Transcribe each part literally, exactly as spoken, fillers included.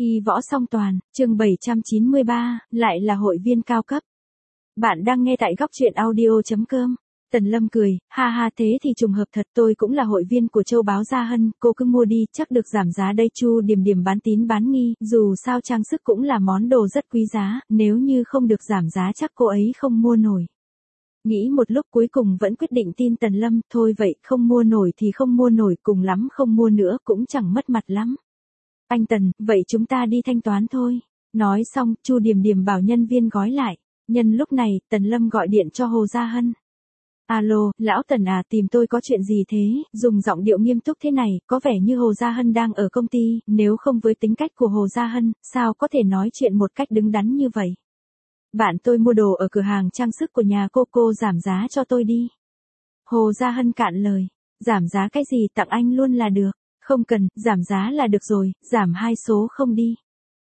Y võ song toàn, chương bảy trăm chín mươi ba, lại là hội viên cao cấp. Bạn đang nghe tại góc truyện audio chấm com. Tần Lâm cười, ha ha thế thì trùng hợp thật, tôi cũng là hội viên của Châu Báo Gia Hân, cô cứ mua đi, chắc được giảm giá đây. Chu Điềm Điềm bán tín bán nghi, dù sao trang sức cũng là món đồ rất quý giá, nếu như không được giảm giá chắc cô ấy không mua nổi. Nghĩ một lúc cuối cùng vẫn quyết định tin Tần Lâm, thôi vậy không mua nổi thì không mua nổi, cùng lắm không mua nữa cũng chẳng mất mặt lắm. Anh Tần, vậy chúng ta đi thanh toán thôi. Nói xong, Chu Điềm Điềm bảo nhân viên gói lại. Nhân lúc này, Tần Lâm gọi điện cho Hồ Gia Hân. Alo, lão Tần à, tìm tôi có chuyện gì thế? Dùng giọng điệu nghiêm túc thế này, có vẻ như Hồ Gia Hân đang ở công ty, nếu không với tính cách của Hồ Gia Hân, sao có thể nói chuyện một cách đứng đắn như vậy? Bạn tôi mua đồ ở cửa hàng trang sức của nhà cô, cô giảm giá cho tôi đi. Hồ Gia Hân cạn lời. Giảm giá cái gì, tặng anh luôn là được. Không cần, giảm giá là được rồi, giảm hai số không đi.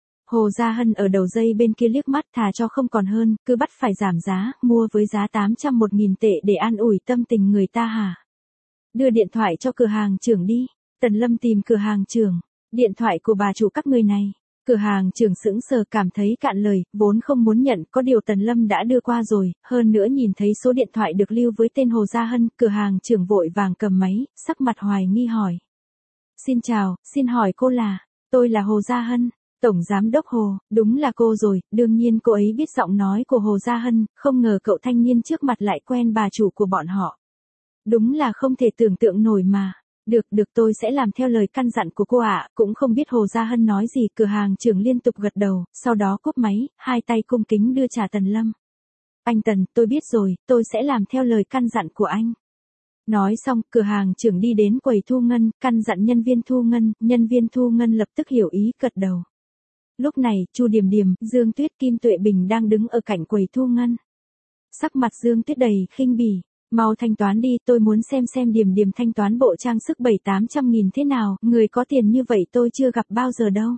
Hồ Gia Hân ở đầu dây bên kia liếc mắt, thà cho không còn hơn, cứ bắt phải giảm giá, mua với giá tám trăm một nghìn tệ để an ủi tâm tình người ta hả? Đưa điện thoại cho cửa hàng trưởng đi. Tần Lâm tìm cửa hàng trưởng. Điện thoại của bà chủ các người này. Cửa hàng trưởng sững sờ, cảm thấy cạn lời, vốn không muốn nhận, có điều Tần Lâm đã đưa qua rồi, hơn nữa nhìn thấy số điện thoại được lưu với tên Hồ Gia Hân, cửa hàng trưởng vội vàng cầm máy, sắc mặt hoài nghi hỏi. Xin chào, xin hỏi cô là, tôi là Hồ Gia Hân, Tổng Giám đốc Hồ, đúng là cô rồi, đương nhiên cô ấy biết giọng nói của Hồ Gia Hân, không ngờ cậu thanh niên trước mặt lại quen bà chủ của bọn họ. Đúng là không thể tưởng tượng nổi mà. Được, được tôi sẽ làm theo lời căn dặn của cô ạ, cũng không biết Hồ Gia Hân nói gì, cửa hàng trưởng liên tục gật đầu, sau đó cúp máy, hai tay cung kính đưa trả Tần Lâm. Anh Tần, tôi biết rồi, tôi sẽ làm theo lời căn dặn của anh. Nói xong, cửa hàng trưởng đi đến quầy thu ngân, căn dặn nhân viên thu ngân, nhân viên thu ngân lập tức hiểu ý, gật đầu. Lúc này, Chu Điềm Điềm, Dương Tuyết, Kim Tuệ Bình đang đứng ở cạnh quầy thu ngân. Sắc mặt Dương Tuyết đầy khinh bỉ. Mau thanh toán đi, tôi muốn xem xem Điềm Điềm thanh toán bộ trang sức bảy tám trăm nghìn thế nào, người có tiền như vậy tôi chưa gặp bao giờ đâu.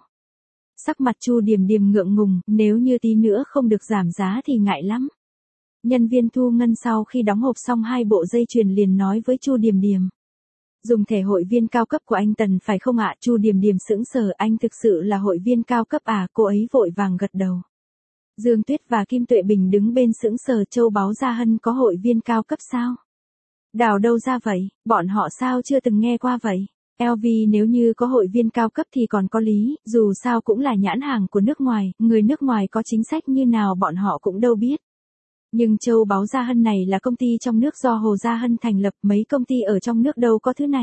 Sắc mặt Chu Điềm Điềm ngượng ngùng, nếu như tí nữa không được giảm giá thì ngại lắm. Nhân viên thu ngân sau khi đóng hộp xong hai bộ dây chuyền liền nói với Chu Điềm Điềm. Dùng thẻ hội viên cao cấp của anh Tần phải không ạ? Chu Điềm Điềm sững sờ, anh thực sự là hội viên cao cấp à? Cô ấy vội vàng gật đầu. Dương Tuyết và Kim Tuệ Bình đứng bên sững sờ, Châu Báo Gia Hân có hội viên cao cấp sao? Đào đâu ra vậy, bọn họ sao chưa từng nghe qua vậy? lờ vê nếu như có hội viên cao cấp thì còn có lý, dù sao cũng là nhãn hàng của nước ngoài, người nước ngoài có chính sách như nào bọn họ cũng đâu biết. Nhưng Châu Báo Gia Hân này là công ty trong nước do Hồ Gia Hân thành lập, mấy công ty ở trong nước đâu có thứ này.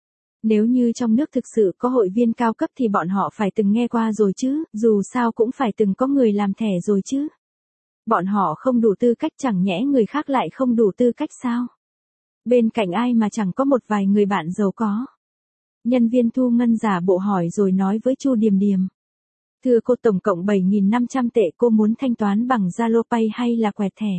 Nếu như trong nước thực sự có hội viên cao cấp thì bọn họ phải từng nghe qua rồi chứ, dù sao cũng phải từng có người làm thẻ rồi chứ. Bọn họ không đủ tư cách, chẳng nhẽ người khác lại không đủ tư cách sao? Bên cạnh ai mà chẳng có một vài người bạn giàu có. Nhân viên thu ngân giả bộ hỏi rồi nói với Chu Điềm Điềm. Thưa cô, tổng cộng bảy nghìn năm trăm tệ, cô muốn thanh toán bằng Zalo Pay hay là quẹt thẻ?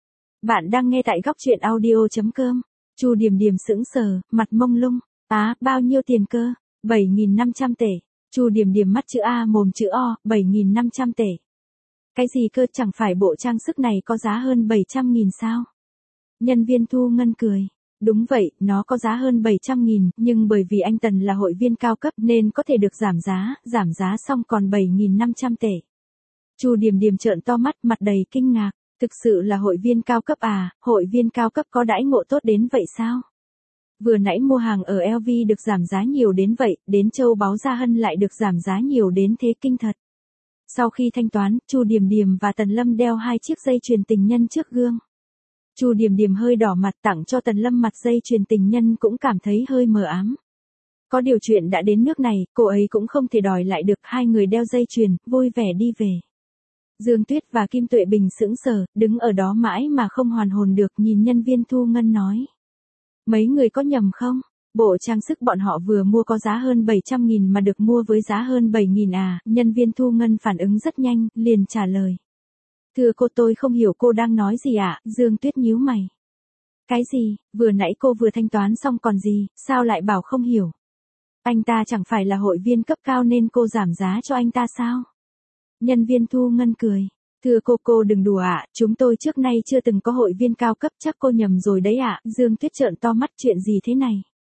Bạn đang nghe tại góc truyện audio chấm com. Chu Điềm Điềm sững sờ, mặt mông lung. Á, à, bao nhiêu tiền cơ? bảy nghìn năm trăm tệ. Chu Điềm Điềm mắt chữ A mồm chữ O, bảy nghìn năm trăm tệ. Cái gì cơ, chẳng phải bộ trang sức này có giá hơn bảy trăm nghìn sao? Nhân viên thu ngân cười. Đúng vậy, nó có giá hơn bảy trăm nghìn, nhưng bởi vì anh Tần là hội viên cao cấp nên có thể được giảm giá, giảm giá xong còn bảy nghìn năm trăm tệ. Chu Điềm Điềm trợn to mắt, mặt đầy kinh ngạc. Thực sự là hội viên cao cấp à, hội viên cao cấp có đãi ngộ tốt đến vậy sao? Vừa nãy mua hàng ở lờ vê được giảm giá nhiều đến vậy, đến Châu Báo Gia Hân lại được giảm giá nhiều đến thế, kinh thật. Sau khi thanh toán, Chu Điềm Điềm và Tần Lâm đeo hai chiếc dây chuyền tình nhân trước gương. Chu Điềm Điềm hơi đỏ mặt, tặng cho Tần Lâm mặt dây chuyền tình nhân cũng cảm thấy hơi mờ ám. Có điều chuyện đã đến nước này, cô ấy cũng không thể đòi lại được, hai người đeo dây chuyền, vui vẻ đi về. Dương Tuyết và Kim Tuệ Bình sững sờ, đứng ở đó mãi mà không hoàn hồn được, nhìn nhân viên thu ngân nói. Mấy người có nhầm không? Bộ trang sức bọn họ vừa mua có giá hơn bảy trăm nghìn mà được mua với giá hơn bảy nghìn à? Nhân viên thu ngân phản ứng rất nhanh, liền trả lời. Thưa cô, tôi không hiểu cô đang nói gì ạ? Dương Tuyết nhíu mày. Cái gì, vừa nãy cô vừa thanh toán xong còn gì, sao lại bảo không hiểu? Anh ta chẳng phải là hội viên cấp cao nên cô giảm giá cho anh ta sao? Nhân viên thu ngân cười. Thưa cô, cô đừng đùa ạ, chúng tôi trước nay chưa từng có hội viên cao cấp, chắc cô nhầm rồi đấy ạ. Dương Tuyết trợn to mắt, chuyện gì thế này?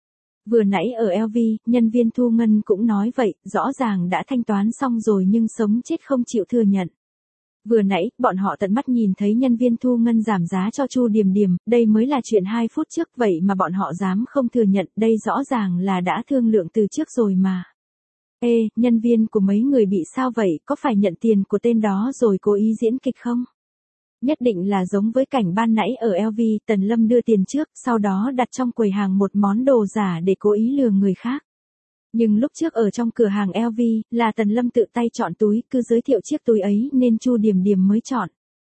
Vừa nãy ở lờ vê, nhân viên thu ngân cũng nói vậy, rõ ràng đã thanh toán xong rồi nhưng sống chết không chịu thừa nhận. Vừa nãy, bọn họ tận mắt nhìn thấy nhân viên thu ngân giảm giá cho Chu Điềm Điềm, đây mới là chuyện hai phút trước vậy mà bọn họ dám không thừa nhận, đây rõ ràng là đã thương lượng từ trước rồi mà. Ê, nhân viên của mấy người bị sao vậy, có phải nhận tiền của tên đó rồi cố ý diễn kịch không? Nhất định là giống với cảnh ban nãy ở lờ vê, Tần Lâm đưa tiền trước, sau đó đặt trong quầy hàng một món đồ giả để cố ý lừa người khác. Nhưng lúc trước ở trong cửa hàng lờ vê, là Tần Lâm tự tay chọn túi, cứ giới thiệu chiếc túi ấy nên Chu Điềm Điềm mới chọn.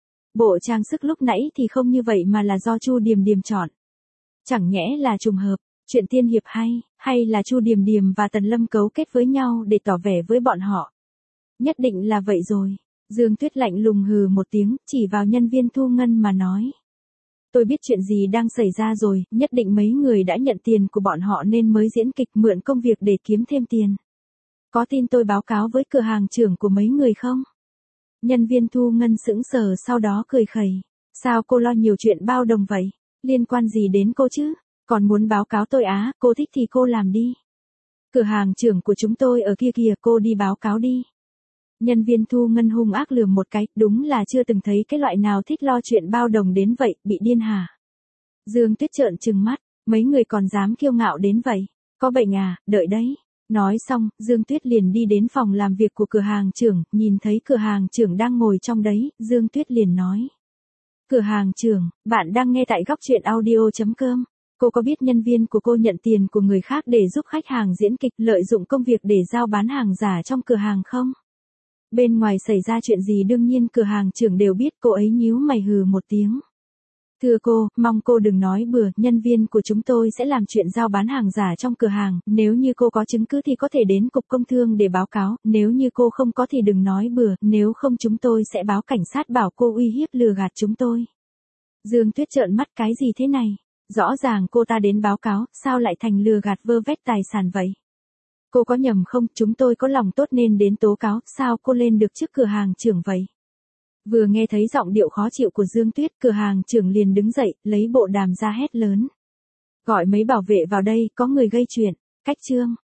Bộ trang sức lúc nãy thì không như vậy mà là do Chu Điềm Điềm chọn. Chẳng nhẽ là trùng hợp, chuyện tiên hiệp hay, hay là Chu Điềm Điềm và Tần Lâm cấu kết với nhau để tỏ vẻ với bọn họ. Nhất định là vậy rồi. Dương Tuyết lạnh lùng hừ một tiếng, chỉ vào nhân viên thu ngân mà nói. Tôi biết chuyện gì đang xảy ra rồi, nhất định mấy người đã nhận tiền của bọn họ nên mới diễn kịch mượn công việc để kiếm thêm tiền. Có tin tôi báo cáo với cửa hàng trưởng của mấy người không? Nhân viên thu ngân sững sờ sau đó cười khẩy. Sao cô lo nhiều chuyện bao đồng vậy? Liên quan gì đến cô chứ? Còn muốn báo cáo tôi á, cô thích thì cô làm đi. Cửa hàng trưởng của chúng tôi ở kia kìa, cô đi báo cáo đi. Nhân viên thu ngân hung ác lườm một cái, đúng là chưa từng thấy cái loại nào thích lo chuyện bao đồng đến vậy, bị điên hả? Dương Tuyết trợn trừng mắt, mấy người còn dám kiêu ngạo đến vậy, có bệnh à, đợi đấy. Nói xong, Dương Tuyết liền đi đến phòng làm việc của cửa hàng trưởng, nhìn thấy cửa hàng trưởng đang ngồi trong đấy, Dương Tuyết liền nói. Cửa hàng trưởng, bạn đang nghe tại góc truyện audio chấm com. Cô có biết nhân viên của cô nhận tiền của người khác để giúp khách hàng diễn kịch lợi dụng công việc để giao bán hàng giả trong cửa hàng không? Bên ngoài xảy ra chuyện gì đương nhiên cửa hàng trưởng đều biết, cô ấy nhíu mày hừ một tiếng. Thưa cô, mong cô đừng nói bừa, nhân viên của chúng tôi sẽ làm chuyện giao bán hàng giả trong cửa hàng, nếu như cô có chứng cứ thì có thể đến cục công thương để báo cáo, nếu như cô không có thì đừng nói bừa, nếu không chúng tôi sẽ báo cảnh sát bảo cô uy hiếp lừa gạt chúng tôi. Dương Tuyết trợn mắt, cái gì thế này? Rõ ràng cô ta đến báo cáo, sao lại thành lừa gạt vơ vét tài sản vậy? Cô có nhầm không, chúng tôi có lòng tốt nên đến tố cáo, sao cô lên được trước cửa hàng trưởng vậy? Vừa nghe thấy giọng điệu khó chịu của Dương Tuyết, cửa hàng trưởng liền đứng dậy, lấy bộ đàm ra hét lớn. Gọi mấy bảo vệ vào đây, có người gây chuyện. Cách chương.